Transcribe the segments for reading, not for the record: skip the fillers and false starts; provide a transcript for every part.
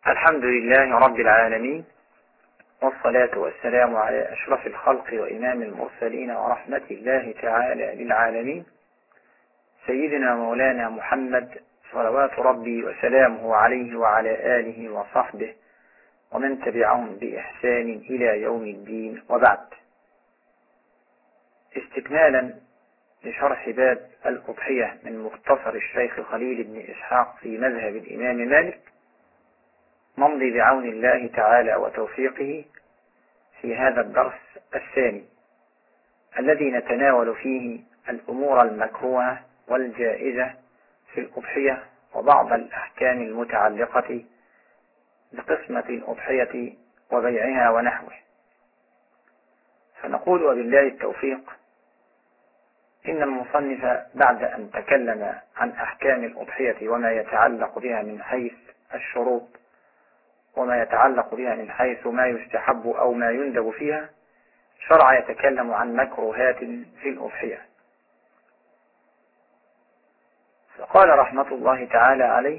الحمد لله رب العالمين، والصلاة والسلام على أشرف الخلق وإمام المرسلين ورحمة الله تعالى للعالمين، سيدنا مولانا محمد صلوات ربي وسلامه عليه وعلى آله وصحبه ومن تبعهم بإحسان إلى يوم الدين. وبعد، استكمالا لشرح باب الأضحية من مختصر الشيخ خليل بن إسحاق في مذهب الإمام مالك، نمضي بعون الله تعالى وتوفيقه في هذا الدرس الثاني الذي نتناول فيه الأمور المكروهة والجائزة في الأضحية وبعض الأحكام المتعلقة بقسمة الأضحية وبيعها ونحوه. فنقول وبالله التوفيق إن المصنف بعد أن تكلم عن أحكام الأضحية وما يتعلق بها من حيث الشروط وما يتعلق بها من حيث ما يستحب أو ما يندب فيها، شرع يتكلم عن مكروهات في الأضحية. فقال رحمة الله تعالى عليه: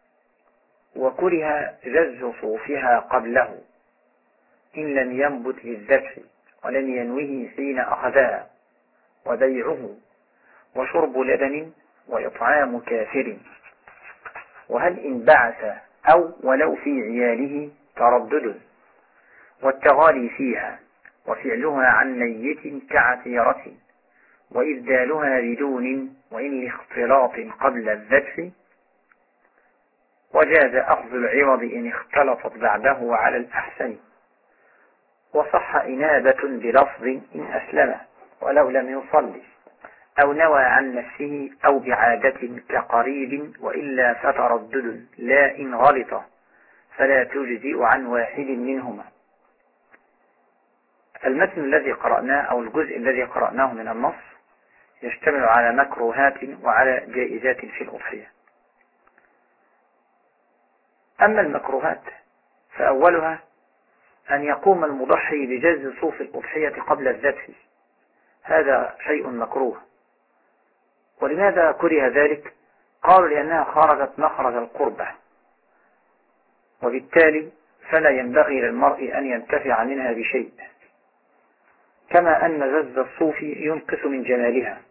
وكره جز صوفها قبله إن لم ينبت للذبح ولم ينوه حين أخذها، وبيعه وشرب لبن وإطعام كافر، وهل إن بعث أو ولو في عياله تردد، والتغالي فيها وفعلها عن ميت كعثيرة، وإبدالها بدون وإن لاختلاط قبل الذبح، وجاز أخذ العوض إن اختلطت بعده على الأحسن، وصح إنابة بلفظ إن أسلم ولو لم يصلي أو نوى عن نفسه أو بعادة كقريب، وإلا فتردد لا إن غلط فلا تجزئ عن واحد منهما. المتن الذي قرأناه أو الجزء الذي قرأناه من النص يشتمل على مكروهات وعلى جائزات في الأضحية. أما المكروهات فأولها أن يقوم المضحي بجز صوف الأضحية قبل الذبح، هذا شيء مكروه. ولماذا كره ذلك؟ قالوا لأنها خرجت مخرج القربة، وبالتالي فلا ينبغي للمرء أن ينتفع منها بشيء، كما أن جز الصوف ينقص من جمالها.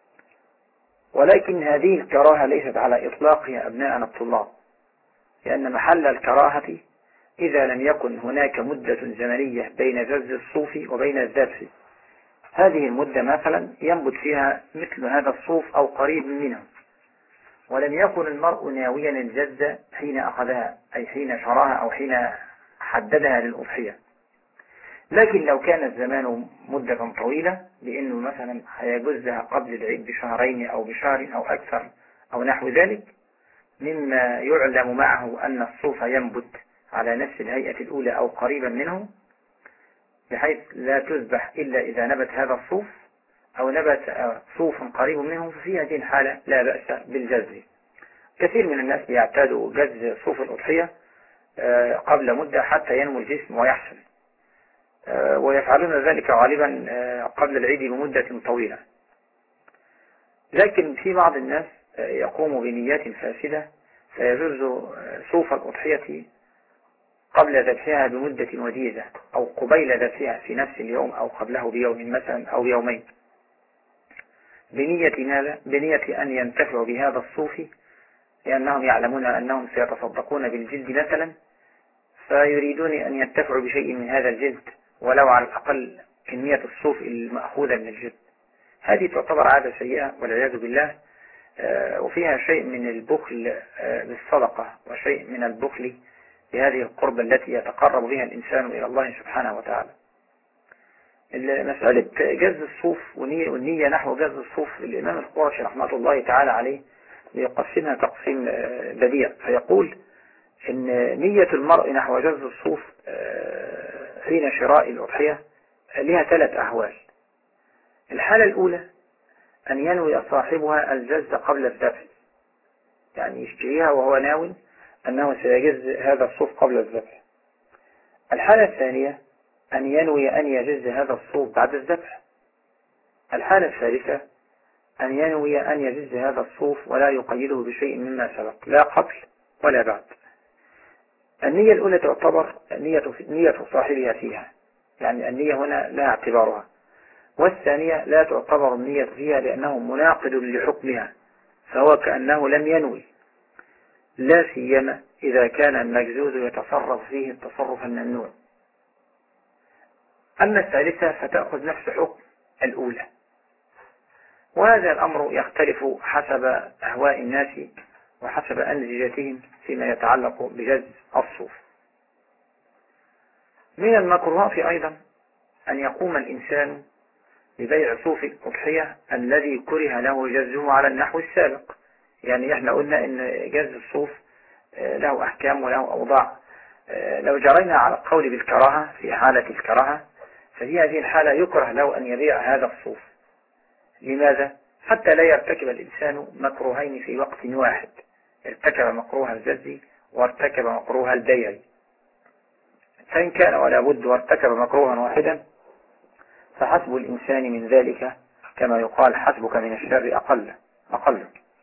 ولكن هذه الكراهة ليست على إطلاق يا أبناءنا الطلاب، لأن محل الكراهة إذا لم يكن هناك مدة زمنية بين جز الصوف وبين الذبح. هذه المدة مثلا ينبت فيها مثل هذا الصوف أو قريب منه، ولم يكن المرء ناويا الجز حين أخذها، أي حين شراها أو حين حددها للأضحية. لكن لو كان الزمان مدة طويلة، لأنه مثلا هيجزها قبل العيد بشهرين أو بشهر أو أكثر أو نحو ذلك، مما يعلم معه أن الصوف ينبت على نفس الهيئة الأولى أو قريبا منه، بحيث لا تذبح إلا إذا نبت هذا الصوف أو نبت صوف قريب منه، ففي هذه الحالة لا بأس بالجز. كثير من الناس يعتادوا جز صوف الأضحية قبل مدة حتى ينمو الجسم ويحسن، ويفعلون ذلك غالبا قبل العيد بمدة طويلة. لكن في بعض الناس يقوم بنيات فاسدة فيجوز صوف الأضحية قبل ذبحها بمدة وجيزة، أو قبيل ذبحها في نفس اليوم أو قبله بيوم مثلا أو يومين، بنية ماذا؟ بنية أن ينتفعوا بهذا الصوف، لأنهم يعلمون أنهم سيتصدقون بالجلد مثلا، فيريدون أن ينتفعوا بشيء من هذا الجلد ولو على الأقل كمية الصوف المأخوذة من الجلد. هذه تعتبر عادة سيئة والعياذ بالله، وفيها شيء من البخل بالصدقة وشيء من البخل بهذه القربة التي يتقرب بها الإنسان إلى الله سبحانه وتعالى. مسألة جز الصوف والنية نحو جز الصوف، الإمام القرشي رحمة الله تعالى عليه يقسمها تقسيم بديع، فيقول إن نية المرء نحو جز الصوف حين شراء الأضحية لها 3 أحوال. الحالة الأولى أن ينوي صاحبها الجز قبل الذبح، يعني يشتريها وهو ناوي أنه سيجز هذا الصوف قبل الذبح. الحالة الثانية أن ينوي أن يجز هذا الصوف بعد الذبح. الحالة الثالثة أن ينوي أن يجز هذا الصوف ولا يقيده بشيء مما سبق، لا قبل ولا بعد. النية الأولى تعتبر نية صاحبها فيها، يعني النية هنا لا اعتبارها. والثانية لا تعتبر النية فيها لأنه مناقض لحكمها، فهو كأنه لم ينوي، لا سيما إذا كان المجزوز يتصرف فيه التصرف الممنوع. أما الثالثة فتأخذ نفس حكم الأولى. وهذا الأمر يختلف حسب أهواء الناس وحسب أنزجتهم فيما يتعلق بجز الصوف. من المكروهات أيضا أن يقوم الإنسان ببيع صوف الأضحية الذي كره له جزه على النحو السابق. يعني احنا قلنا ان جز الصوف له أحكام وله أوضاع. لو جرينا على القول بالكراهة في حالة الكراهة، ففي هذه الحالة يكره له أن يبيع هذا الصوف. لماذا؟ حتى لا يرتكب الإنسان مكروهين في وقت واحد، ارتكب مكروه الجز وارتكب مكروه البيع. فإن كان ولا بد وارتكب مكروها واحدا فحسب الإنسان من ذلك كما يقال حسبك من الشر أقل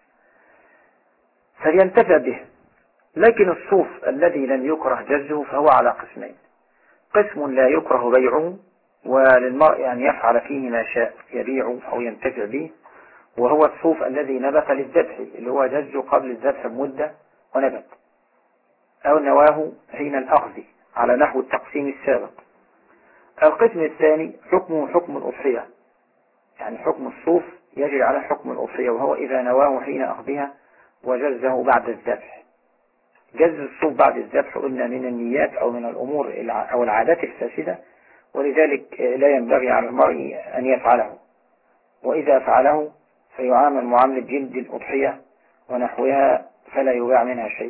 فلينتفع به. لكن الصوف الذي لم يكره جزه فهو على قسمين: قسم لا يكره بيعه وللمرء أن يفعل فيه ما شاء يبيعه أو ينتفع به، وهو الصوف الذي نبت للذبح اللي هو جزه قبل الذبح بمدة ونبت، أو نواه حين الأخذ على نحو التقسيم السابق. القسم الثاني حكمه حكم الأضحية، يعني حكم الصوف يجري على حكم الأضحية، وهو إذا نواه حين أخذها وجزه بعد الذبح. جز الصوف بعد الذبح قلنا من النيات أو من الأمور أو العادات الفاسدة، ولذلك لا ينبغي على المرء أن يفعله، وإذا فعله فيعامل معاملة جلد الأضحية ونحوها فلا يباع منها شيء.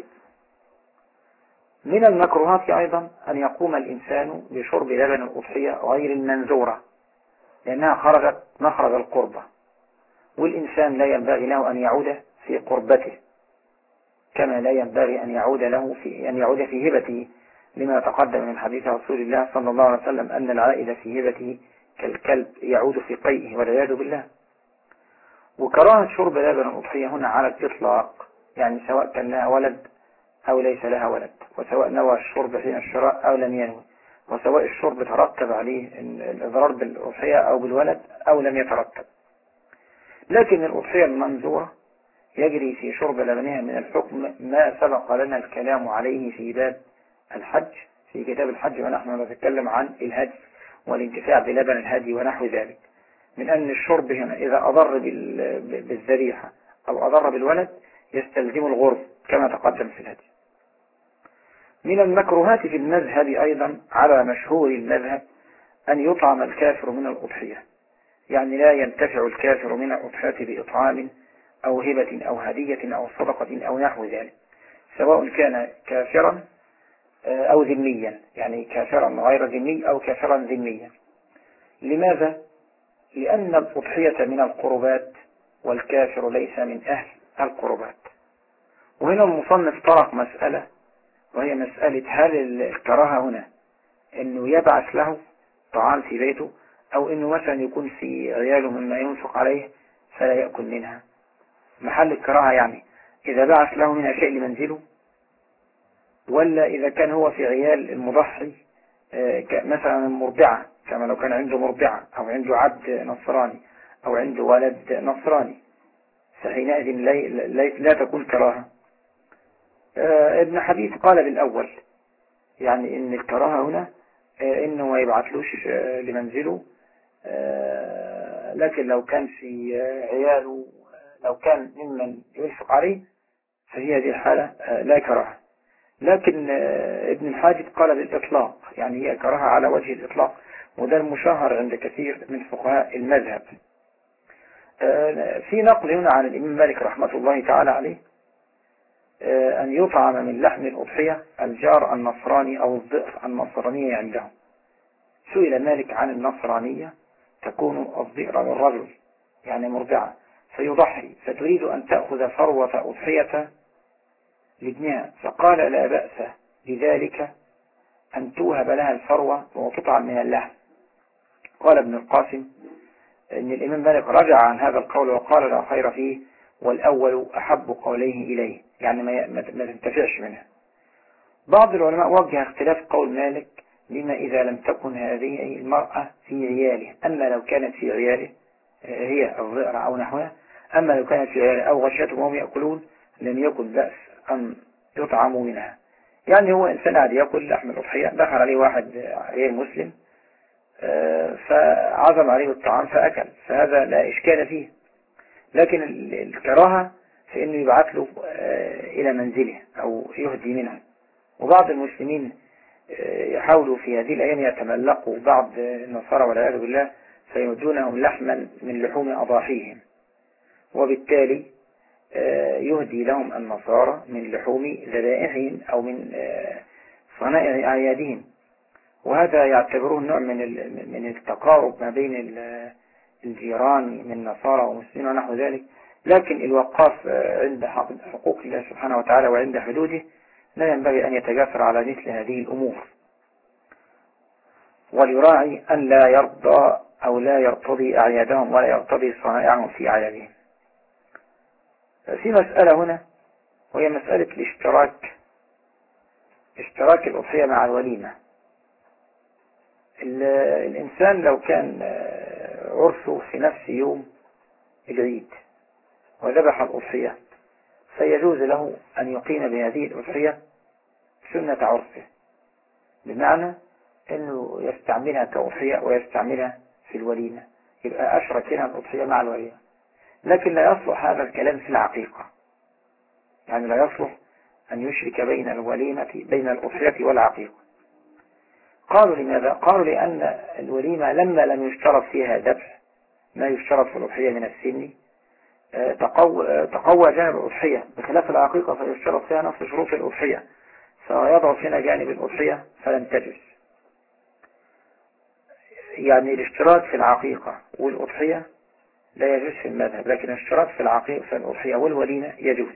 من المكروهات أيضا أن يقوم الإنسان بشرب لبن الأضحية غير المنزورة، لأنها خرجت مخرج القربة، والإنسان لا ينبغي له أن يعود في قربته كما لا ينبغي أن يعود في هبته، لما تقدم من حديث رسول الله صلى الله عليه وسلم أن العائد في هبته كالكلب يعود في قيئه والعياذ بالله. وكراهة شرب لبن الأضحية هنا على الإطلاق، يعني سواء كان لها ولد أو ليس لها ولد، وسواء نوى الشرب حين الشراء أو لم ينوي، وسواء الشرب ترتب عليه الإضرار بالأضحية أو بالولد أو لم يترتب. لكن الأضحية المنزورة يجري في شرب لبنها من الحكم ما سبق لنا الكلام عليه في باب الحج في كتاب الحج، ونحن نتكلم عن الهدي والانتفاع بلبن الهدي ونحو ذلك، من أن الشرب هنا إذا أضر بالذبيحة أو أضر بالولد يستلزم الغرب كما تقدم في الهدي. من المكروهات في المذهب أيضا على مشهور المذهب أن يطعم الكافر من الأضحية، يعني لا ينتفع الكافر من الأضحية بإطعام أو هبة أو هدية أو صدقة أو نحو ذلك، سواء كان كافرا أو ذميا، يعني كافرا غير ذمي أو كافرا ذميا. لماذا؟ لأن الأضحية من القربات والكافر ليس من أهل القربات. وهنا المصنف طرق مسألة، وهي مسألة هل الكراهة هنا أنه يبعث له طعام في بيته، أو أنه مثلا يكون في عياله مما ينفق عليه فلا يأكل منها. محل الكراهة يعني إذا بعث له منها شيء لمنزله، ولا إذا كان هو في عيال المضحي مثلا المرضعة، كما لو كان عنده مرضعة أو عنده عبد نصراني أو عنده ولد نصراني، فحينئذ لا تكون كراهة. ابن حبيب قال بالأول، يعني إن الكراهة هنا إنه ما يبعثلوش لمنزله، لكن لو كان في عياله لو كان ممن ينفق عليه فهي هذه الحالة لا كراهة. لكن ابن الحاجب قال بالإطلاق، يعني هي كراهة على وجه الإطلاق، وده المشاهر عند كثير من فقهاء المذهب. في نقل هنا عن الإمام مالك رحمة الله تعالى عليه أن يطعم من لحم الأضحية الجار النصراني أو الضئر النصرانية عندهم. سئل مالك عن النصرانية: تكون الضئر للرجل يعني مرضعة فيضحي فتريد أن تأخذ فروة أضحية لابنها، فقال: لا بأس بذلك أن توهب لها الفروة وتطعم من اللحم. قال ابن القاسم إن الإمام مالك رجع عن هذا القول وقال: لا خير فيه، والأول أحب قوليه إليه، يعني ما تنتفعش منها. بعض العلماء وجه اختلاف قول مالك لما إذا لم تكن هذه المرأة في عياله، أما لو كانت في عياله هي الضئر أو نحوها، أما لو كانت في عياله أو غشيتهم وهم يأكلون لم يكن بأس أن يطعموا منها. يعني هو إنسان عادي يأكل لحم الأضحية، دخل عليه واحد غير مسلم فعزم عليه الطعام فأكل، فهذا لا إشكال فيه. لكن الكراهة في أنه يبعث له إلى منزله أو يهدي منه. وبعض المسلمين يحاولوا في هذه الأيام يتملقوا بعض النصارى والعياذ بالله فيهدونهم لحما من لحوم أضاحيهم، وبالتالي يهدي لهم النصارى من لحوم ذبائحهم أو من صنائع أعيادهم، وهذا يعتبروه نوع من التقارب ما بين الجيران من نصارى ومسلمين ونحو ذلك. لكن الوقاف عند حقوق الله سبحانه وتعالى وعند حدوده لا ينبغي أن يتجاسر على مثل هذه الأمور، وليراعي أن لا يرضى أو لا يرتضي أعيادهم ولا يرتضي صنائعهم في أعيادهم. في مسألة هنا وهي مسألة اشتراك الأضحية مع الوليمة. الإنسان لو كان عرسه في نفس يوم العيد وذبح الأضحية فيجوز له أن يقيم بهذه الأضحية سنة عرسه، بمعنى أنه يستعملها كأضحية ويستعملها في الوليمة، يبقى أشرك هنا الأضحية مع الوليمة. لكن لا يصلح هذا الكلام في العقيقة، يعني لا يصلح أن يشرك بين الأضحية والعقيقة. قالوا لماذا؟ قالوا لأن الوليمة لما لم يشترط فيها ذبح ما يشترط في الأضحية من السن تقوى جانب الأضحية، بخلاف العقيقة فيشترط فيها نفس شروط الأضحية، فيضعف هنا جانب الأضحية فلم تجوز. يعني الاشتراك في العقيقة والأضحية لا يجوز في المذهب، لكن الاشتراك في العقيقة في الأضحية والوليمة يجوز.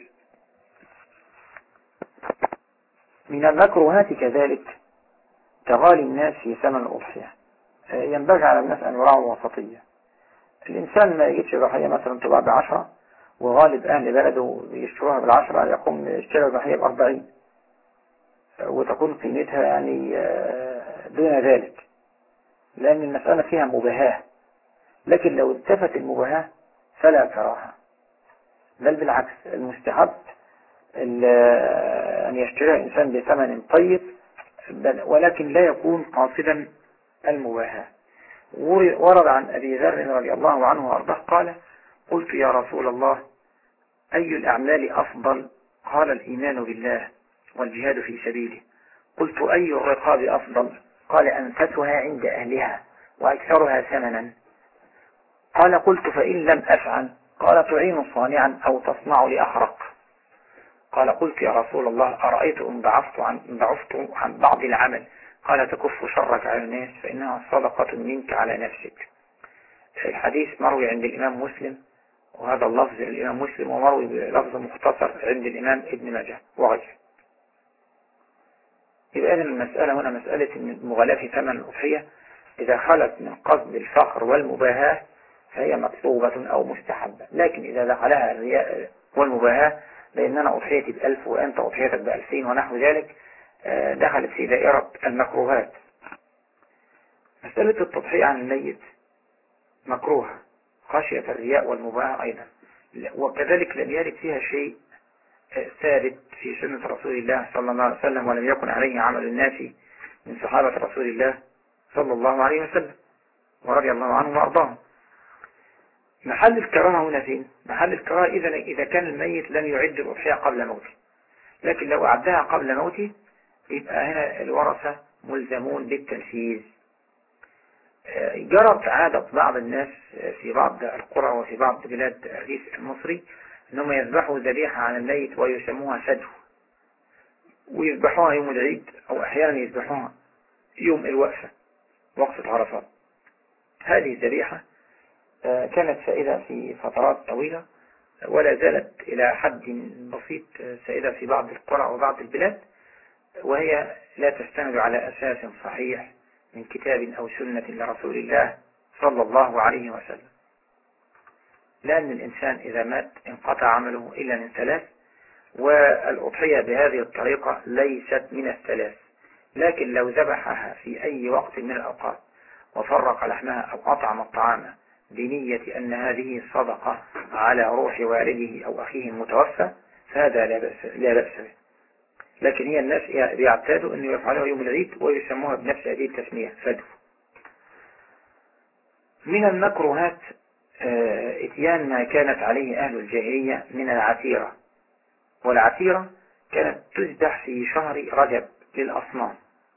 من المكروهات كذلك تغالي الناس في ثمن الأضحية. ينبغي على الناس أن يراعوا وسطية. الإنسان ما يجيبش ضحية مثلا تباع ب10 وغالب أهل بلده يشتروها ب10 يقوم يشتري الضحية ب40 وتكون قيمتها يعني دون ذلك، لأن المسألة فيها مباهاة. لكن لو التفت المباهاة فلا كراهة، بل بالعكس المستحب أن يشتريها الإنسان بثمن طيب، ولكن لا يكون قاصدا المباهاة. ورد عن أبي ذر رضي الله عنه وأرضاه قال: قلت يا رسول الله أي الأعمال أفضل؟ قال: الإيمان بالله والجهاد في سبيله. قلت: أي الرقاب أفضل؟ قال: أنفتها عند أهلها وأكثرها ثمنا. قال: قلت: فإن لم أفعل؟ قال: تعين صانعا أو تصنع لأخرق. قال: قلت يا رسول الله أرأيت إن ضعفت عن بعض العمل؟ قال: تكف شرك على الناس فإنها صدقة منك على نفسك. الحديث مروي عند الإمام مسلم، وهذا اللفظ الإمام مسلم، ومروي بلفظ مختصر عند الإمام ابن ماجه وغيره. يبقى المسألة هنا مسألة المغالاة في ثمن الأضحية إذا خلت من قصد الفخر والمباهاة فهي مطلوبة أو مستحبة. لكن إذا دخلها الرياء والمباهاة بأننا أضحيتي ب1000 وأنت أضحيتك ب2000 ونحو ذلك، دخلت في دائرة المكروهات. مسألة التضحية عن الميت مكروهة خشية الرياء والمباهاة أيضا، وكذلك لم يرد فيها شيء ثابت في سنة رسول الله صلى الله عليه وسلم، ولم يكن عليه عمل الناس من صحابة رسول الله صلى الله عليه وسلم ورضي الله عنهم وأرضاهم. محل الكراهة هنا فين؟ محل الكراهة إذا كان الميت لم يعد الأضحية قبل موته، لكن لو أعدها قبل موته يبقى هنا الورثة ملزمون بالتنفيذ. جرت عادة بعض الناس في بعض القرى وفي بعض بلاد الريف المصري أنهم يذبحوا ذبيحة عن الميت ويسموها فدو، ويذبحوها يوم العيد أو أحيانا يذبحوها يوم الوقفة وقفة عرفات. هذه الذبيحة كانت سائدة في فترات طويلة ولا زالت إلى حد بسيط سائدة في بعض القرى وبعض البلاد، وهي لا تستند على أساس صحيح من كتاب أو سنة لرسول الله صلى الله عليه وسلم. لأن الإنسان إذا مات انقطع عمله إلا من 3: والأضحية بهذه الطريقة ليست من الثلاث، لكن لو ذبحها في أي وقت من الأوقات وفرق لحمها أو أطعم الطعام بنية أن هذه صدقة على روح والده أو أخيه المتوفى فهذا لا بأس به. لكن هي الناس بيعتادوا أن يفعلوها يوم العيد ويسموها بنفس هذه التسمية فدو. من المكروهات اتيان ما كانت عليه أهل الجاهلية من العتيرة، والعتيرة كانت تذبح في شهر رجب للأصنام،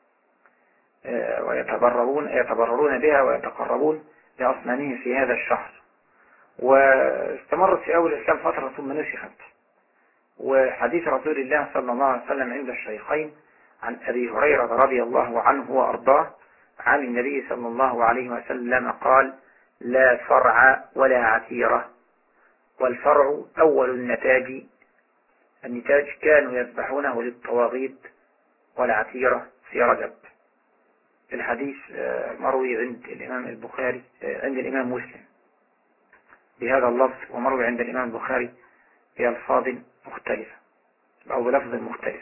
ويتبررون بها ويتقربون لأصنامهم في هذا الشهر، واستمرت في أول الإسلام فترة ثم نسخت. وحديث رسول الله صلى الله عليه وسلم عند الشيخين عن أبي هريرة رضي الله عنه وأرضاه عن النبي صلى الله عليه وسلم قال: لا فرع ولا عتيرة، والفرع أول النتاج كانوا يذبحونه للطواغيت، والعتيرة في رجب. الحديث مروي عند الإمام البخاري عند الإمام مسلم بهذا اللفظ، ومروي عند الإمام البخاري بألفاظ مختلفة أو بلفظ مختلف.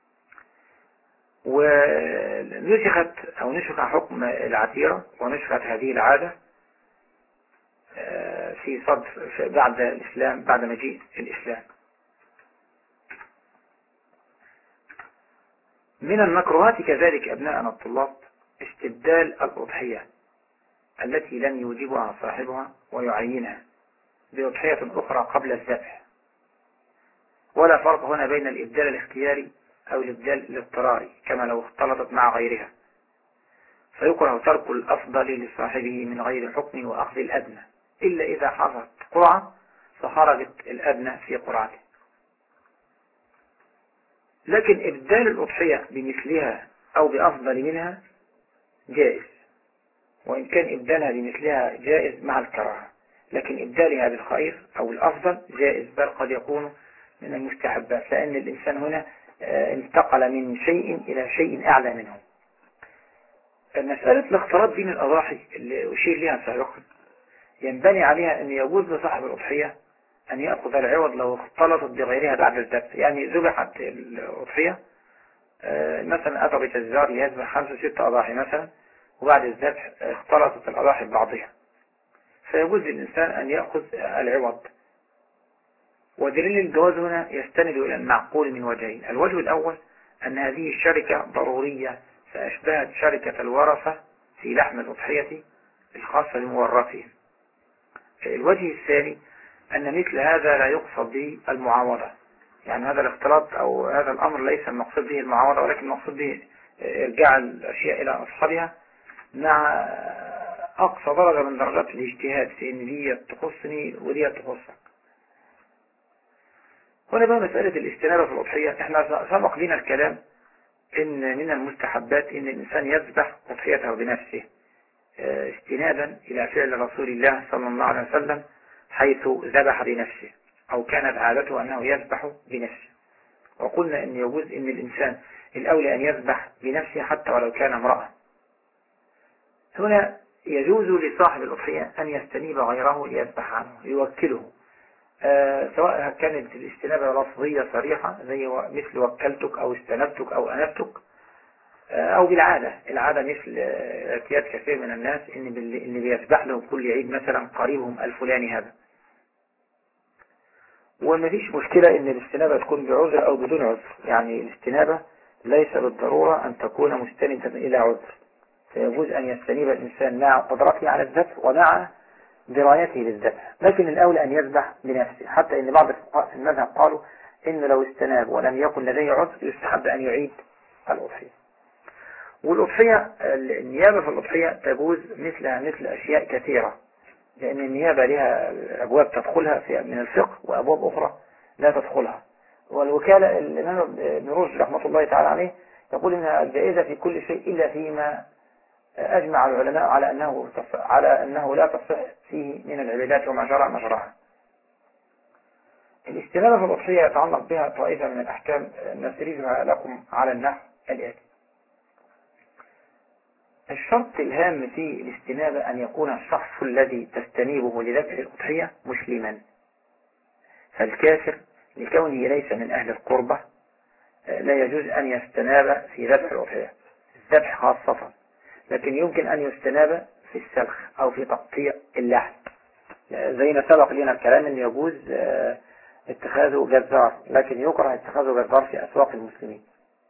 ونسخ حكم العتيرة ونسخت هذه العادة في بعد الإسلام، بعد مجيء الإسلام. من المكروهات كذلك أبناءنا الطلاب استبدال الأضحية التي لم يوجبها صاحبها ويعينها بأضحية أخرى قبل الذبح. ولا فرق هنا بين الإبدال الاختياري أو الإبدال الاضطراري كما لو اختلطت مع غيرها، فيكره ترك الأفضل لصاحبه من غير حكم وأخذ الأدنى، إلا إذا حصلت قرعة فخرجت الأدنى في قرعته. لكن إبدال الأضحية بمثلها أو بأفضل منها جائز، وإن كان إبدالها بمثلها جائز مع الكراهة، لكن إبدالها بالخير أو الأفضل جائز، بل قد يكون من المستحبات، لأن الإنسان هنا انتقل من شيء إلى شيء أعلى منه. مسألة الاختلاط بين الأضاحي اللي أشير لها سابقا ينبني عليها أن يجوز لصاحب الأضحية أن يأخذ العوض لو اختلطت بغيرها بعد الذبح. يعني ذبحت الأضحية مثلا أتى بجزار يذبح 5 6 أضاحي مثلا، وبعد الذبح اختلطت الأضاحي ببعضها، فيجوز للإنسان أن يأخذ العوض. ودليل الجواز هنا يستند إلى المعقول من وجهين: الوجه الأول أن هذه الشركة ضرورية فأشبهت شركة الورثة في لحم الأضحية الخاصة بمورثهم. الوجه الثاني أن مثل هذا لا يقصد به المعاوضة، يعني هذا الاختلاط أو هذا الأمر ليس المقصود به المعاوضة، ولكن المقصود به إرجاع الأشياء إلى أصحابها مع أقصى درجة من درجات الاجتهاد في أن دي تخصني ودي تخصك. هنا بقى مسألة الاستنابة في الأضحية، احنا سبق لنا الكلام إن من المستحبات إن الإنسان يذبح أضحيته بنفسه استنابا إلى فعل رسول الله صلى الله عليه وسلم حيث ذبح بنفسه، أو كانت عادته أنه يذبح بنفسه. وقلنا إن يجوز إن الإنسان الأولى أن يذبح بنفسه حتى ولو كان امرأة. هنا يجوز لصاحب الأضحية أن يستنيب غيره ليذبح عنه، يوكله، سواء كانت الاستنابة لفظية صريحة زي مثل وكلتك أو استنبتك أو أنبتك، أو بالعادة، العادة مثل اعتياد كثير من الناس إن بيذبح لهم كل عيد مثلا قريبهم الفلاني هذا. وما فيش مشكلة إن الاستنابة تكون بعذر أو بدون عذر، يعني الاستنابة ليس بالضرورة أن تكون مستندا إلى عذر، فيجوز أن يستنيب الإنسان مع قدرته على الذبح ومع درايته للذبح، لكن الأولى أن يذبح بنفسه، حتى إن بعض الفقهاء في المذهب قالوا إن لو استناب ولم يكن لديه عذر يستحب أن يعيد الأضحية. والأضحية النيابة في الأضحية تجوز مثل أشياء كثيرة، لأن النيابة لها أبواب تدخلها من الفقه وأبواب أخرى لا تدخلها. والوكالة الإمام ابن رشد رحمة الله تعالى عليه يقول إنها جائزة في كل شيء إلا فيما أجمع العلماء على أنه لا تصح فيه من العبادات وما شرع مشرعها. الاستنابة في الأضحية يتعلق بها طائفة من الأحكام نسردها لكم على النحو الآتي. الشرط الهام في الاستنابة أن يكون الشخص الذي تستنيبه لذبح الأضحية مسلما، فالكافر لكونه ليس من أهل القربة لا يجوز أن يستناب في ذبح الأضحية، الذبح خاصة، لكن يمكن أن يستناب في السلخ أو في تقطيع اللحم، زي ما سبق لنا الكلام أن يجوز اتخاذه جزار، لكن يكره اتخاذه جزار في أسواق المسلمين.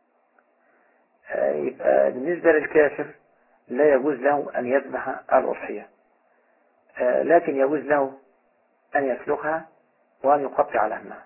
يبقى بالنسبة للكافر لا يجوز له أن يذبح الأضحية، لكن يجوز له أن يسلخها وأن يقطع لحمها.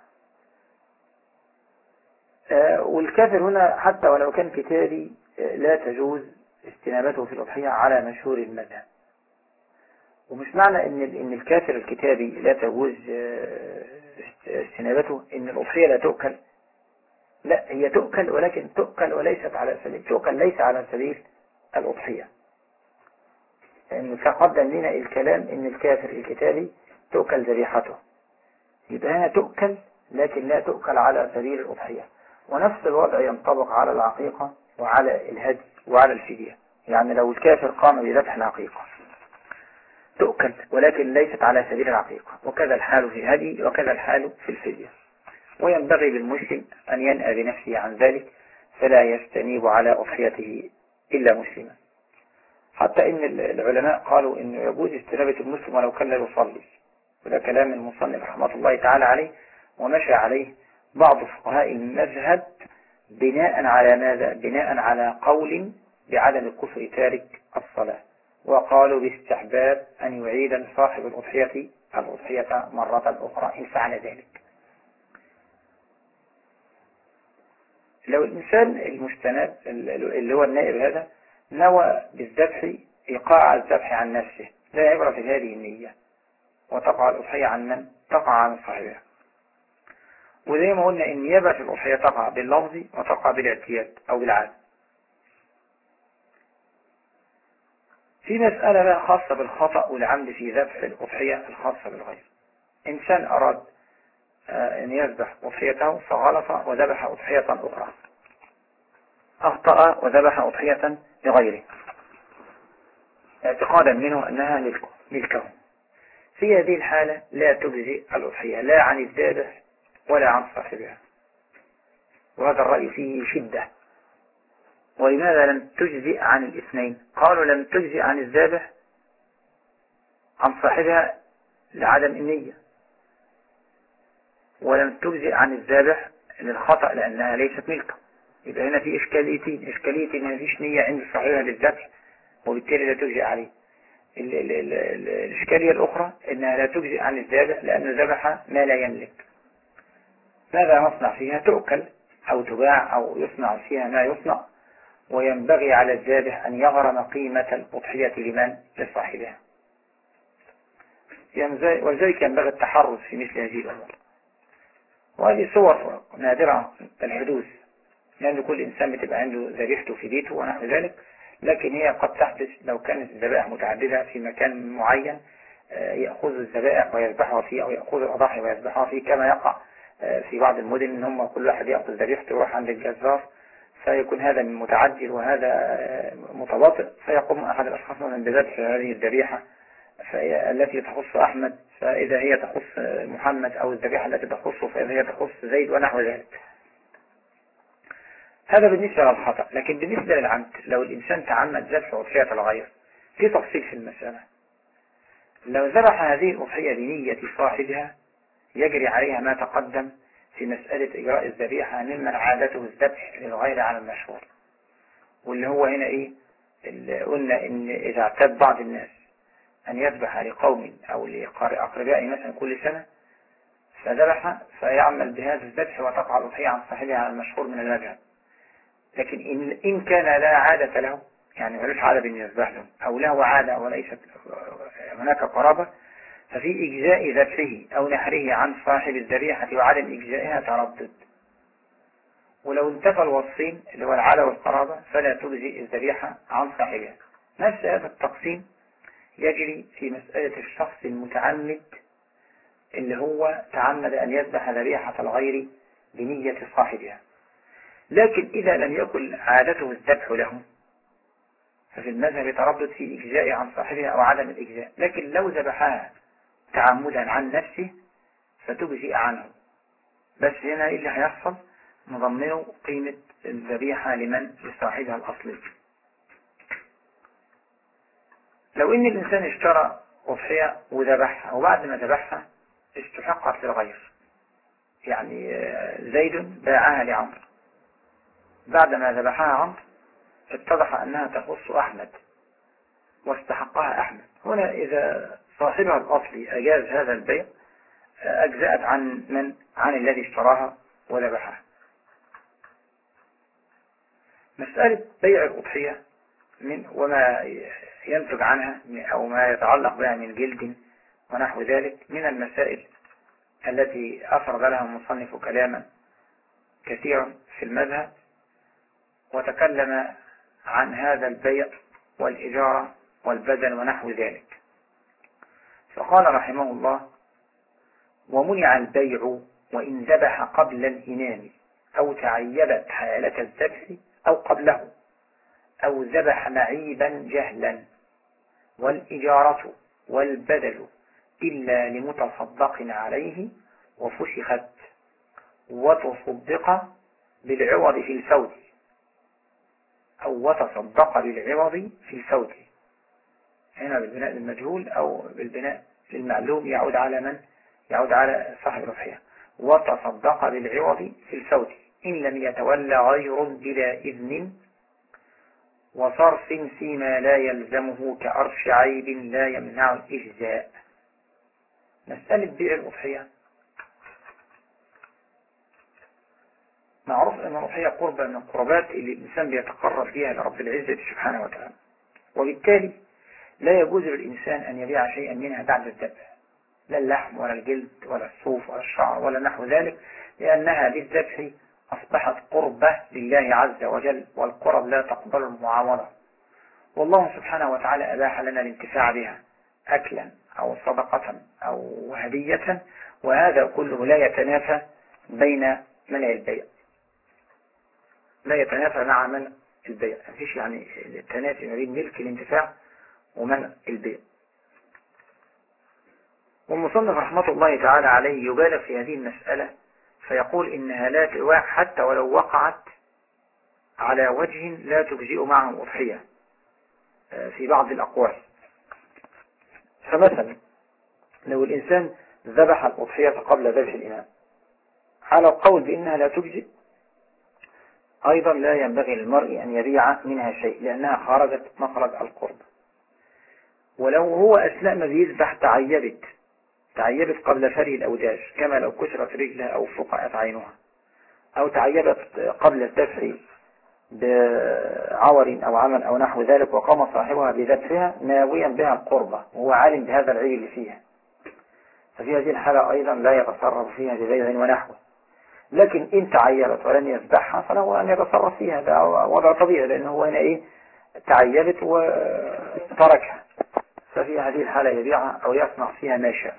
والكافر هنا حتى ولو كان كتابي لا تجوز استنابته في الأضحية على مشهور المذهب. ومش معنى ان الكافر الكتابي لا تجوز استنابته ان الأضحية لا تؤكل، لا، هي تؤكل، ولكن تؤكل وليست على سبيل، تؤكل ليس على سبيل الأضحية. لأن تقدم لنا الكلام ان الكافر الكتابي تؤكل ذبيحته، يبقى هنا تؤكل لكن لا تؤكل على سبيل الأضحية. ونفس الوضع ينطبق على العقيقة وعلى الهدي وعلى الفدية. يعني لو الكافر قام بذبح العقيقة تؤكل ولكن ليست على سبيل العقيقة، وكذا الحال في الهدي وكذا الحال في الفدية. وينبغي للمسلم أن ينأى بنفسه عن ذلك، فلا يستنيب على أضحيته إلا مسلما. حتى إن العلماء قالوا إنه يجوز استنابة المسلم ولو كان لا يصلي، وده كلام المصنف رحمة الله تعالى عليه، ومشى عليه بعض فقهاء المذهب بناء على ماذا؟ بناء على قول بعدم كفر تارك الصلاة، وقالوا باستحباب أن يعيد صاحب الأضحية مرة أخرى إن فعل ذلك. لو الإنسان المستناب اللي هو النائب هذا نوى بالذبح إيقاع الذبح عن نفسه، لا عبرة في هذه النية، وتقع الأضحية عن من؟ تقع عن صاحبها. وزي ما قلنا النيابة في الأضحية تقع باللفظ وتقع بالاعتياد أو بالعادة. في مسألة بقى خاصة بالخطأ والعمد في ذبح الأضحية الخاصة بالغير. إنسان أراد أن يذبح أضحيته فغلط وذبح أضحية أخرى، أخطأ وذبح أضحية لغيره اعتقادا منه أنها ملكه. في هذه الحالة لا تجزي الأضحية لا عن الذابح ولا عن صاحبها، وهذا الرأي فيه شدة. ولماذا لم تجزي عن الاثنين؟ قالوا لم تجزي عن الذابح عن صاحبها لعدم النية، ولم تجزي عن الذابح للخطأ لأنها ليست ملكه. يبقى هنا في إشكاليتين: إشكالية إن مفيش نية عند صاحبها للذبح وبالتالي لا تجزي عليه. الإشكالية الأخرى إنها لا تجزي عن الذابح لأنه ذبح ما لا يملك. ماذا نصنع فيها؟ تؤكل أو تباع أو يصنع فيها ما يصنع، وينبغي على الذابح أن يغرم قيمة الأضحية لمن؟ لصاحبها. ولذلك ينبغي التحرز في مثل هذه الأمور. وهذه صور نادرة الحدوث، لأن كل إنسان بتبقى عنده ذبيحته في بيته ونحو ذلك، لكن هي قد تحدث لو كانت الذبائح متعددة في مكان معين، يأخذ الذبائح ويذبحها فيه، أو يأخذ الأضاحي ويذبحها فيه، كما يقع في بعض المدن إن هم كل واحد يأخذ ذبيحته ويروح عند الجزار، فيكون هذا من متعجل وهذا متواطئ، فيقوم أحد الأشخاص من بذبح هذه الذبيحة التي تخص أحمد، فإذا هي تخص محمد، أو الذبيحة التي تخصه فإذا هي تخص زيد ونحو ذلك. هذا بالنسبة للخطأ. لكن بالنسبة للعمد، لو الإنسان تعمد ذبح أضحية الغير، في تفصيل في المسألة. لو ذبح هذه الأضحية بنية صاحبها يجري عليها ما تقدم في مسألة إجراء الذبيحة ممن عادته الذبح للغير على المشهور، واللي هو هنا إيه؟ اللي قلنا إن إذا اعتاد بعض الناس أن يذبح لقوم أو لأقربائه مثلا كل سنة، فذبح فيعمل بهذا الذبح وتقع الأضحية عن صاحبها على المشهور من المذهب. لكن إن كان لا عادة له، يعني ملوش عادة بأن يذبح له، أو له عادة وليست هناك قرابة، ففي إجزاء ذبحه أو نحره عن صاحب الذبيحة وعدم إجزائها تردد. ولو انتفى الوصفين اللي هو العادة والقرابة فلا تجزي الذبيحة عن صاحبها. نفس هذا التقسيم يجري في مسألة الشخص المتعمد اللي هو تعمد أن يذبح ذبيحة الغير بنية صاحبها، لكن إذا لم يكن عادته الذبح له ففي المذهب تردد في إجزاء عن صاحبها أو عدم الإجزاء. لكن لو ذبحها تعمدا عن نفسه فتجزئ عنه بس هنا إيه اللي هيحصل؟ نضمنه قيمة الذبيحة لصاحبها الأصلي. لو إن الإنسان اشترى أضحية وذبحها وبعد ما ذبحها استحقت للغير، يعني زيد باعها لعمرو، بعد ما ذبحها عمرو اتضح أنها تخص أحمد واستحقها أحمد. هنا إذا صاحبها الأصلي أجاز هذا البيع أجزأت عن الذي اشتراها وذبحها. مسألة بيع الأضحية وما ينتج عنها أو ما يتعلق بها من جلد ونحو ذلك من المسائل التي أفرد لها المصنف كلاما كثيرا في المذهب، وتكلم عن هذا البيع والإجارة والبدل ونحو ذلك. فقال رحمه الله: ومنع البيع وإن ذبح قبل الإنام أو تعيبت حالة الذبح أو قبله أو ذبح معيبا جهلا، والإجارة والبدل إلا لمتصدق عليه وفسخت وتصدق بالعوض في الفوت، أو وتصدق بالعوض في الفوت. هنا بالبناء للمجهول أو بالبناء للمعلوم يعود على من؟ يعود على صاحب الأضحية. وتصدق بالعوض في الفوت إن لم يتولى غير بلا إذن وصرف فيما لا يلزمه كأرش عيب لا يمنع الإجزاء. مسألة بيع الأضحية معروف أن الأضحية قربة من القربات اللي الإنسان بيتقرب بها لرب العزة سبحانه وتعالى، وبالتالي لا يجوز للإنسان أن يبيع شيئا منها بعد الذبح، لا اللحم ولا الجلد ولا الصوف ولا الشعر ولا نحو ذلك، لأنها بالذبح أصبحت قربة لله عز وجل، والقرب لا تقبل المعاوضة، والله سبحانه وتعالى أباح لنا الانتفاع بها أكلا أو صدقة أو هدية، وهذا كله لا يتنافى بين منع البيع، لا يتنافى مع منع البيع، مفيش يعني التنافي ما بين ملك الانتفاع ومنع البيع. والمصنف رحمة الله تعالى عليه يبالغ في هذه المسألة فيقول إنها لا تواع حتى ولو وقعت على وجه لا تجزئ معه الأضحية في بعض الأقوال. فمثلا لو الإنسان ذبح الأضحية قبل ذبح الإمام على القول بأنها لا تجزئ، أيضا لا ينبغي للمرء أن يبيع منها شيء لأنها خرجت مخرج القرب. ولو هو أثناء ما بيذبح تعيبت قبل فري الأوداج، كما لو كسرت رجلها أو فقعت عينها، أو تعيبت قبل الذبح بعور أو عمل أو نحو ذلك، وقام صاحبها بذبحها ناويا بها القربة وهو عالم بهذا العيب اللي فيها، ففي هذه الحالة أيضا لا يتصرف فيها ببيع ونحوه. لكن إن تعيبت ولم يذبحها فله أن يتصرف فيها، ده وضع طبيعي، لأنه هو هنا تعيبت وتركها، ففي هذه الحالة يبيعها أو يصنع فيها ما شاء.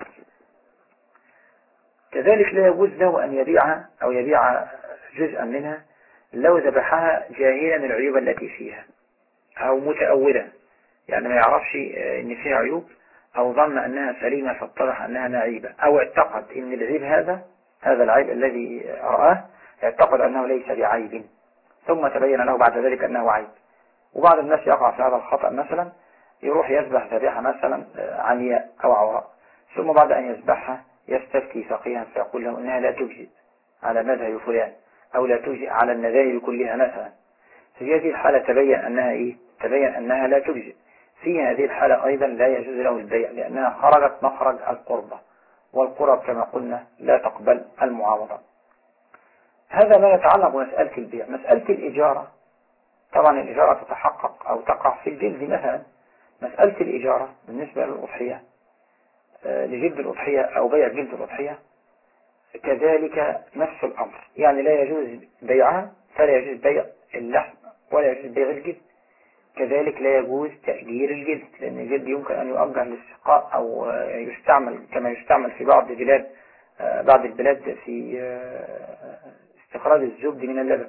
كذلك لا يجوز له أن يبيعها أو يبيع جزءا منها لو ذبحها جاهلا العيوب التي فيها أو متأولا، يعني ما يعرفش إن فيها عيوب أو ظن أنها سليمة فاتضح أنها معيبة، أو اعتقد إن العيب هذا العيب الذي رآه اعتقد أنه ليس بعيب، ثم تبين له بعد ذلك أنه عيب. وبعض الناس يقع في هذا الخطأ، مثلا يروح يذبح ذبيحة مثلا عمياء أو عوراء، ثم بعد أن يذبحها يستفتي فقيها فيقول له إنها لا تجزئ على مذهب فلان أو لا تجزئ على المذاهب كلها مثلا. في هذه الحالة تبين أنها لا تجزئ. في هذه الحالة أيضا لا يجوز له البيع لأنها خرجت مخرج القربة، والقرب كما قلنا لا تقبل المعاوضة. هذا ما يتعلق بمسألة البيع. مسألة الإجارة، طبعا الإجارة تتحقق أو تقع في الجلد مثلا. مسألة الإجارة بالنسبة للأضحية، لجلد الأضحية أو بيع جلد الأضحية كذلك نفس الأمر، يعني لا يجوز بيعها، فلا يجوز بيع اللحم ولا يجوز بيع الجلد. كذلك لا يجوز تأجير الجلد، لأن الجلد يمكن أن يؤجر للسقاء أو يستعمل كما يستعمل في بعض البلاد في استخراج الزبد من اللبن.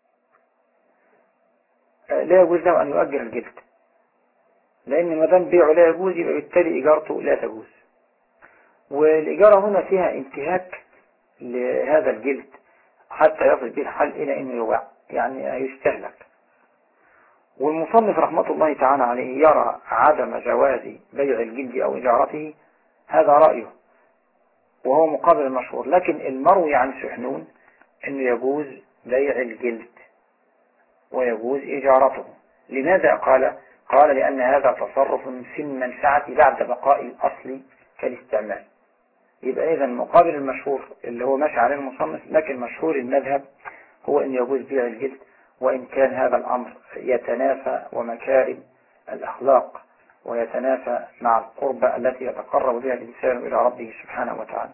لا يجوز له أن يؤجر الجلد، لأن ما دام بيعه لا يجوز يبقى بالتالي إجارته لا تجوز. والإجارة هنا فيها انتهاك لهذا الجلد حتى يصل به الحال إلى أنه يباع، يعني يستهلك. والمصنف رحمة الله تعالى عليه يرى عدم جواز بيع الجلد أو إجارته، هذا رأيه وهو مقابل المشهور. لكن المروي عن سحنون أنه يجوز بيع الجلد ويجوز إجارته. لماذا قال لأن هذا تصرف في المنفعة بعد بقاء الأصل كالاستعمال. يبقى إذا مقابل المشهور اللي هو ماشي عليه المصنف، لكن مشهور المذهب هو أن يجوز بيع الجلد، وإن كان هذا الأمر يتنافى ومكارم الأخلاق ويتنافى مع القربة التي يتقرب بها الإنسان إلى ربه سبحانه وتعالى.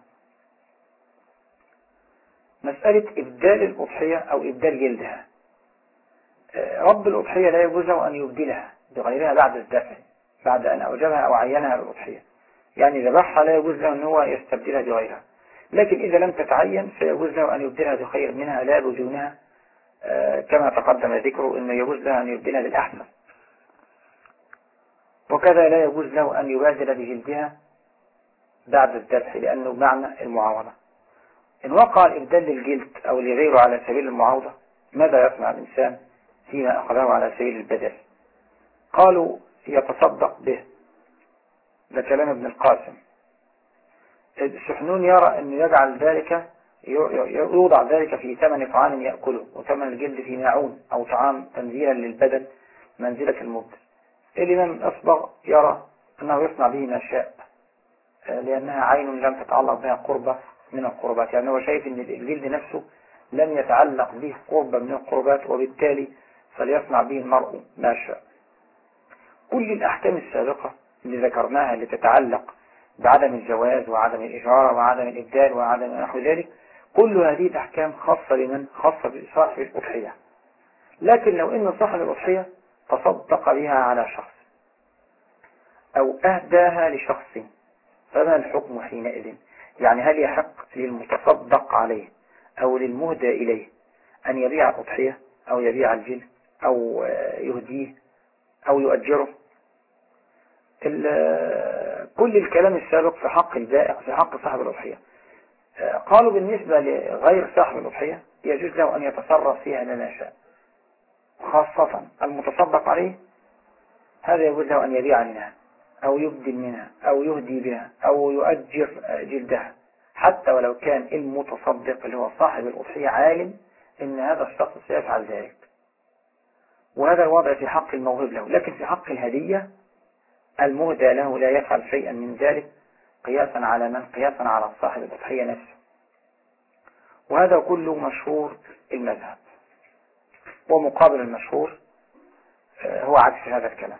مسألة إبدال الأضحية أو إبدال جلدها، رب الأضحية لا يجوز له أن يبدلها بغيرها بعد الدفع، بعد أن أوجبها أو عينها للأضحية، يعني ذبحها لا يجوز له أن هو يستبدلها بغيرها. لكن إذا لم تتعين فيجوز له أن يبدلها بخير منها لا بدونها، كما تقدم ذكره أنه يجوز له أن يبدلها بالأحمر، وكذا لا يجوز له أن يبادل بجلدها بعد الذبح لأنه معنى المعاوضة. إن وقع الإبدال للجلد أو لغيره على سبيل المعاوضة، ماذا يصنع الإنسان فيما أخذه على سبيل البدل؟ قالوا يتصدق به، ده كلام ابن القاسم. السحنون يرى أن يجعل ذلك، يوضع ذلك في ثمن طعام يأكله، وثمن الجلد في ماعون أو طعام تنزيلا للبدن منزلة المبدل. الإمام الأصبغ يرى أنه يصنع به ما شاء، لأنها عين لم تتعلق بها قربة من القربات، يعني هو شايف أن الجلد نفسه لم يتعلق به قربة من القربات، وبالتالي فليصنع به المرء ما شاء. كل الأحكام السابقة اللي ذكرناها اللي تتعلق بعدم الجواز وعدم الإجارة وعدم الإبدال وعدم نحو ذلك، كل هذه الأحكام خاصة لمن؟ خاصة بصاحب الأضحية. لكن لو إن صاحب الأضحية تصدق بها على شخص أو أهداها لشخص، فما الحكم حينئذ؟ يعني هل يحق للمتصدق عليه أو للمهدى إليه أن يبيع الأضحية أو يبيع الجلد أو يهديه أو يؤجره؟ كل الكلام السابق في حق البائع في حق صاحب الأضحية. قالوا بالنسبة لغير صاحب الأضحية يجوز له أن يتصرف فيها ما شاء، خاصة المتصدق عليه هذا يجوز له أن يبيع منها أو يبدل منها أو يهدي بها أو يؤجر جلدها، حتى ولو كان المتصدق اللي هو صاحب الأضحية عالم إن هذا الشخص سيفعل ذلك. وهذا الوضع في حق الموهوب له، لكن في حق الهدية المهدى له لا يفعل شيئا من ذلك، قياسا على من؟ قياسا على صاحب الأضحية نفسه. وهذا كله مشهور المذهب، ومقابل المشهور هو عكس هذا الكلام.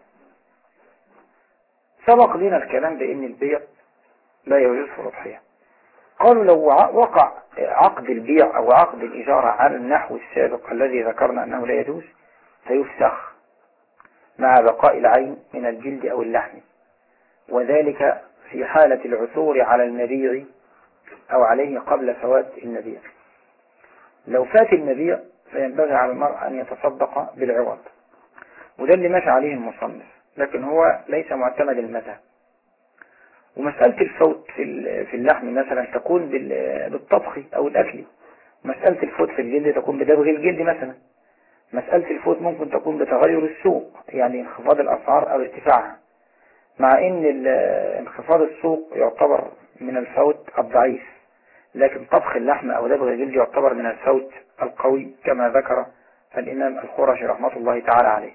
سبق لنا الكلام بأن البيع لا يجوز في الأضحية. قالوا لو وقع عقد البيع أو عقد الإجارة على النحو السابق الذي ذكرنا أنه لا يجوز، فيفسخ مع بقاء العين من الجلد أو اللحم، وذلك في حالة العثور على المبيع أو عليه قبل فوات المبيع. لو فات المبيع فينبغي على المرء أن يتصدق بالعوض، وده اللي ماشي عليه المصنف، لكن هو ليس معتمد المذهب. ومسألة الفوت في اللحم مثلا تكون بالطبخ أو الأكل، مسألة الفوت في الجلد تكون بدبغ الجلد مثلا، مسألة الفوت ممكن تكون بتغير السوق، يعني انخفاض الأسعار أو ارتفاعها، مع ان انخفاض السوق يعتبر من الفوت الضعيف، لكن طبخ اللحم أو دبغ الجلد يعتبر من الفوت القوي كما ذكر الإمام الخرشي رحمة الله تعالى عليه.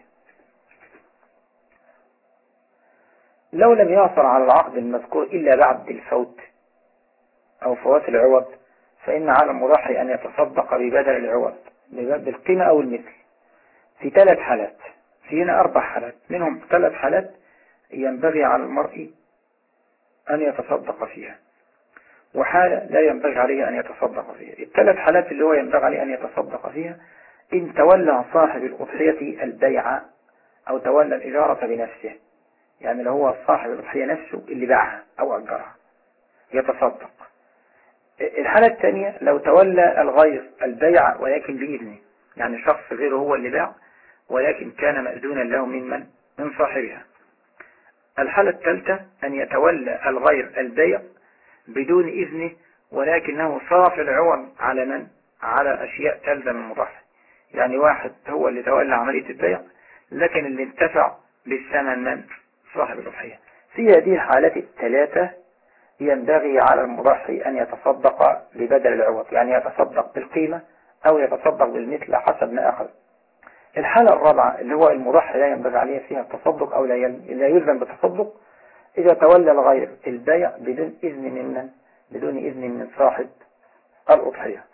لو لم يعثر على العقد المذكور إلا بعد الفوت أو فوات العوض، فإن على المضحي أن يتصدق ببدل العوض بالقيمة أو المثل في 3 حالات. في هنا 4 حالات، منهم 3 حالات ينبغي على المرء أن يتصدق فيها، وحالة لا ينبغي عليه أن يتصدق فيها. ال3 حالات اللي هو ينبغي عليه أن يتصدق فيها: إن تولى صاحب الأضحية البيع أو تولى الإجارة بنفسه، يعني لو هو صاحب الأضحية نفسه اللي باعها أو أجرها يتصدق. الحالة الثانية لو تولى الغير البيع ولكن بإذنه، يعني شخص غيره هو اللي باع ولكن كان مأذونا له من صاحبها. الحالة الثالثة أن يتولى الغير البيع بدون إذنه ولكنه صرف العوض على من؟ على أشياء تلزم المضحي. يعني واحد هو اللي تولى عملية البيع، لكن اللي انتفع بالثمن من؟ صاحب الأضحية. في هذه الحالات الثلاثة ينبغي على المضحي أن يتصدق ببدل العوض، يعني يتصدق بالقيمة أو يتصدق بالمثل حسب ما أخذ. الحالة الرابعة اللي هو المضحي لا ينبغي عليه فيها التصدق أو لا يلزم بالتصدق إذا تولى الغير البيع بدون إذن من؟ بدون إذن من صاحب الأضحية.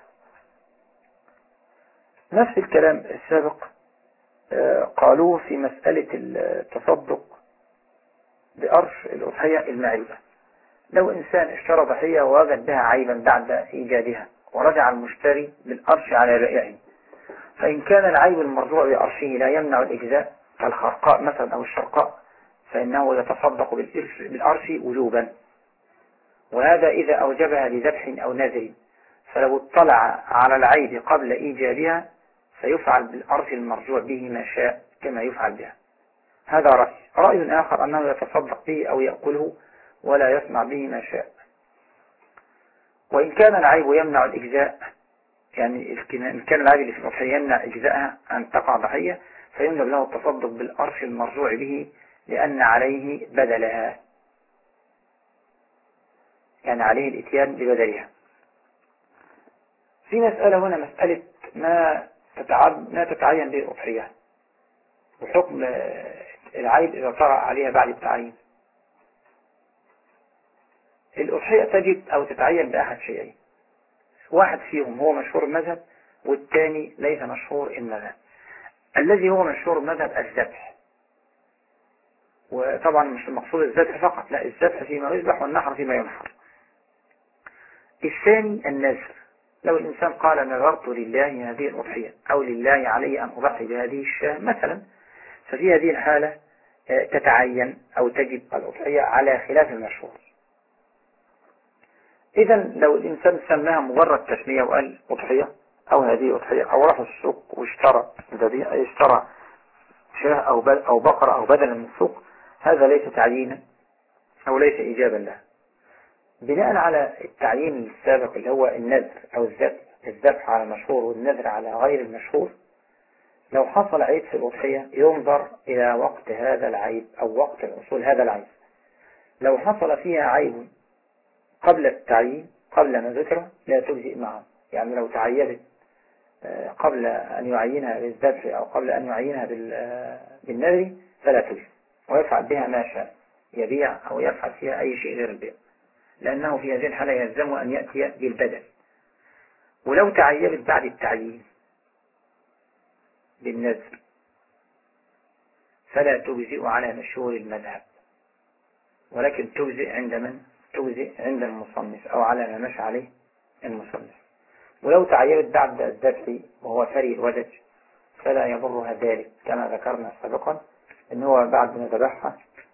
نفس الكلام السابق قالوه في مسألة التصدق بأرش الأضحية المعيبة. لو إنسان اشترى ضحية ووجد بها عيبا بعد إيجادها ورجع المشتري بالأرش على بائعه، فإن كان العيب المرجوع بأرشه لا يمنع الإجزاء كالخرقاء مثلا أو الشرقاء، فإنه يتصدق بالأرش وجوبا، وهذا إذا أوجبها لذبح أو نذر. فلو اطلع على العيب قبل إيجادها فيفعل بالأرش المرجوع به ما شاء كما يفعل بها. هذا رأي. رأي آخر أنه يتصدق به أو يأكله ولا يصنع به ما شاء. وإن كان العيب يمنع الإجزاء، يعني إن كان العيب اللي في الأضحية يمنع إجزاءها أن تقع ضحية، فيندب له التصدق بالأرش المرجوع به لأن عليه بدلها، يعني عليه الإتيان ببدلها. في مسألة هنا مسألة ما تتعين به الأضحية وحكم العيب إذا طرأ عليها بعد التعيين. الأضحية تجب أو تتعين بأحد شيئين، واحد فيهم هو مشهور المذهب والثاني ليس مشهور المذهب. الذي هو مشهور المذهب الذبح، وطبعا مش المقصود الذبح فقط، لا، الذبح فيما يذبح والنحر فيما ينحر. الثاني النذر. لو الإنسان قال نذرت لله هذه الأضحية أو لله علي أن أضحي بهذه الشاة مثلا، ففي هذه الحالة تتعين أو تجب الأضحية على خلاف المشهور. إذا لو الإنسان سماها مجرد تسمية وقال أضحية أو هذه أضحية، أو راح السوق واشترى شاه أو بقرة أو بدلا من السوق، هذا ليس تعيينا أو ليس إيجابا له. بناء على التعيين السابق اللي هو النذر أو الذبح على المشهور والنذر على غير المشهور، لو حصل عيب في الأضحية ينظر إلى وقت هذا العيب أو وقت الوصول هذا العيب. لو حصل فيها عيب قبل التعيين قبل ما ذكر لا تجزئ معه، يعني لو تعيبت قبل أن يعينها بالذبح أو قبل أن يعينها بالنذر فلا تجزئ، ويفعل بها ما شاء، يبيع أو يفعل فيها أي شيء غير البيع، لأنه في هذه الحالة يلزم أن يأتي بالبدل. ولو تعيبت بعد التعيين بالنذر فلا تجزئ على مشهور المذهب، ولكن تجزئ عند من؟ تجزئ عند المصنف أو على ما مشى عليه المصنف. ولو تعيبت بعد الذبح وهو فري الودج فلا يضرها ذلك، كما ذكرنا سابقا ان هو بعد ما ذبحها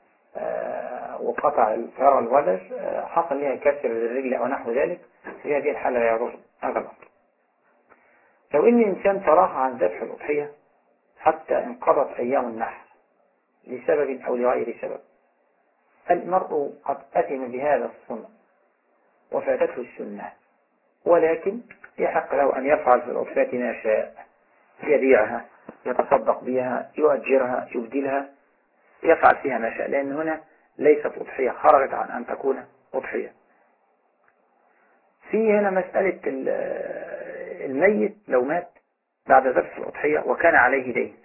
وقطع فرع الودج حصل لها كسر للرجل او نحو ذلك، في هذه الحالة لا يضر هذا الأمر. لو ان الانسان تراخى عن ذبح الأضحية حتى انقضت ايام النحر لسبب او لغير سبب، المرء قد أتم بهذا الصنع وفاتته السنة، ولكن يحق له أن يفعل في الأضحية ما شاء، يبيعها، يتصدق بها، يؤجرها، يبدلها، يفعل فيها ما شاء، لأن هنا ليست أضحية، خرجت عن أن تكون أضحية. في هنا مسألة الميت لو مات بعد ذبح الأضحية وكان عليه دين،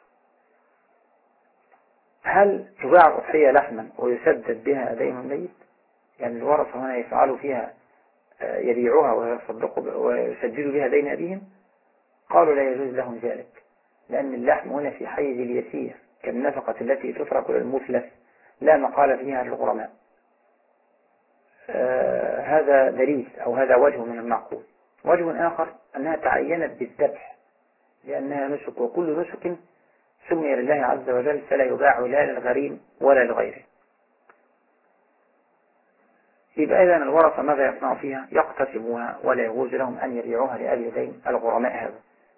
هل تباع الأضحية لحما ويسدد بها دين الميت؟ يعني الورثة هنا يفعلوا فيها يبيعوها ويسددوا بها دين أبيهم؟ قالوا لا يجوز لهم ذلك، لأن اللحم هنا في حيز اليسير كالنفقة التي تترك للمفلس لا مقال فيها للغرماء. هذا دليل أو هذا وجه من المعقول. وجه آخر أنها تعينت بالذبح لأنها نسك، وكل نسك سمي لله عز وجل فلا يباع لا للغريم ولا لغيره. يبقى إذن الورثة ماذا يصنعوا فيها؟ يقتسموها ولا يجوز لهم أن يبيعوها لأجل دين الغرماء هذا.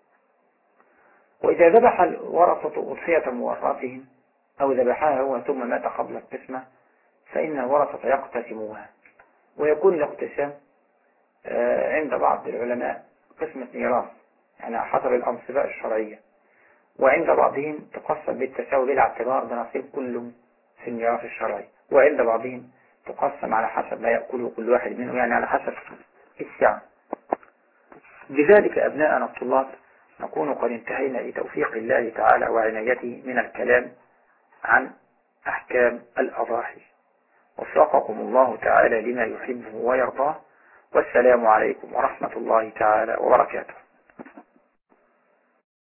وإذا ذبح الورثة أضحية مورثهم أو ذبحها هو ثم مات قبل القسمة فإن الورثة يقتسموها، ويكون الاقتسام عند بعض العلماء قسمة ميراث يعني حسب الأنصبة الشرعية، وعند بعضهم تقسم بالتساوي بلا اعتبار بنصيب كل في الميراث الشرعي، وعند بعضهم تقسم على حسب ما يأكله كل واحد منه، يعني على حسب السعة. لذلك أبناءنا الطلاب نكون قد انتهينا بتوفيق الله تعالى وعنايته من الكلام عن أحكام الأضاحي. وفقكم الله تعالى لما يحبه ويرضاه، والسلام عليكم ورحمة الله تعالى وبركاته.